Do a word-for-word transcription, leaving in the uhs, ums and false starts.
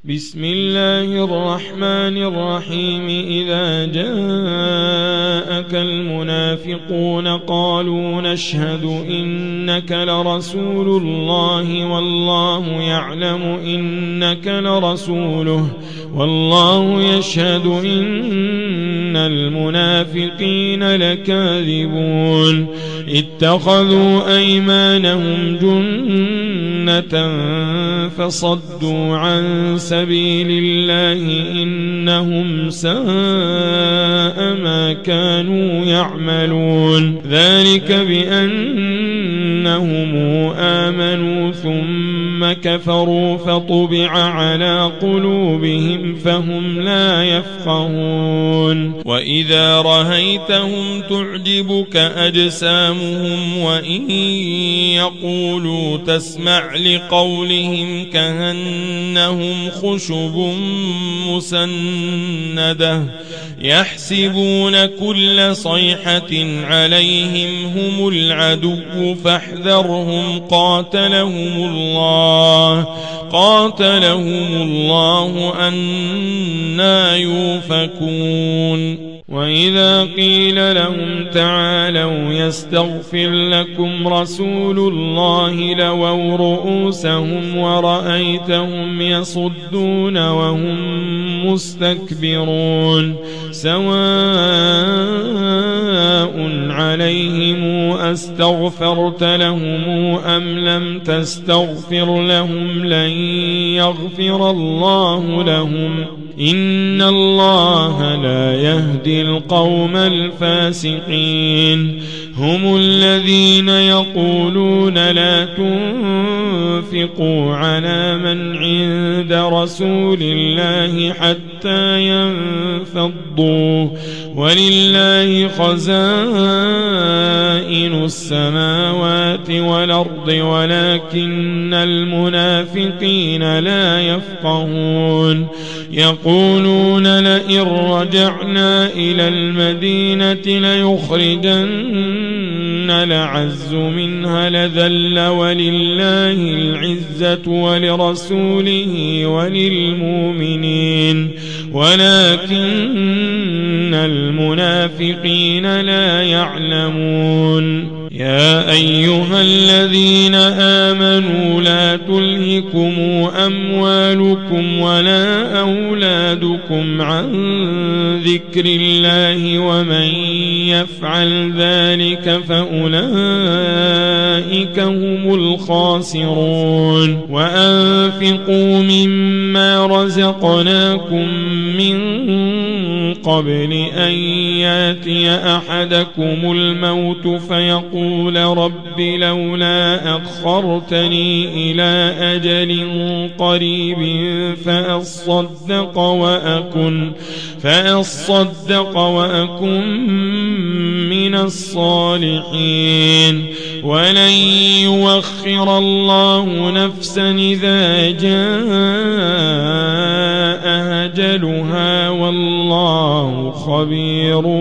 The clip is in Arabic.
بسم الله الرحمن الرحيم إذا جاءك المنافقون قالوا نشهد إنك لرسول الله والله يعلم إنك لرسوله والله يشهد إن المنافقين لكاذبون اتخذوا أيمانهم جنة فصدوا عن سبيل الله إنهم ساء ما كانوا يعملون ذلك بأنهم آمنوا ثم كفروا فطبع على قلوبهم فهم لا يفقهون وإذا رأيتهم تعجبك أجسامهم وإن يقولوا تسمع لقولهم كأنهم خشب مسندة يحسبون كل صيحة عليهم هم العدو فاحذرهم قاتلهم الله قاتلهم الله أنى يؤفكون وإذا قيل لهم تعالوا يستغفر لكم رسول الله لووا رؤوسهم ورأيتهم يصدون وهم مستكبرون سواء عليهم أستغفرت لهم أم لم تستغفر لهم لن يغفر الله لهم إن الله لا يهدي القوم الفاسقين هم الذين يقولون لا تنفقوا على من عند رسول الله حتى ينفضوا ولله خزائن السماوات والأرض ولكن المنافقين لا يفقهون يقولون لئن رجعنا إلى المدينة ليخرجن الأعز منها لذل ولله العزة ولرسوله وللمؤمنين ولكن المنافقين لا يعلمون يا أيها الذين آمنوا لا تلهكم أموالكم ولا أولادكم عن ذكر الله ومن يفعل ذلك فأولئك هم الخاسرون وأنفقوا مما رزقناكم من قبل أن ياتي أحدكم الموت فيقول رب لولا أخرتني إلى أجل قريب فأصدق وأكن فأصدق وأكن من الصالحين ولن يوخر الله نفسا إذا جاء أجلها والله خبير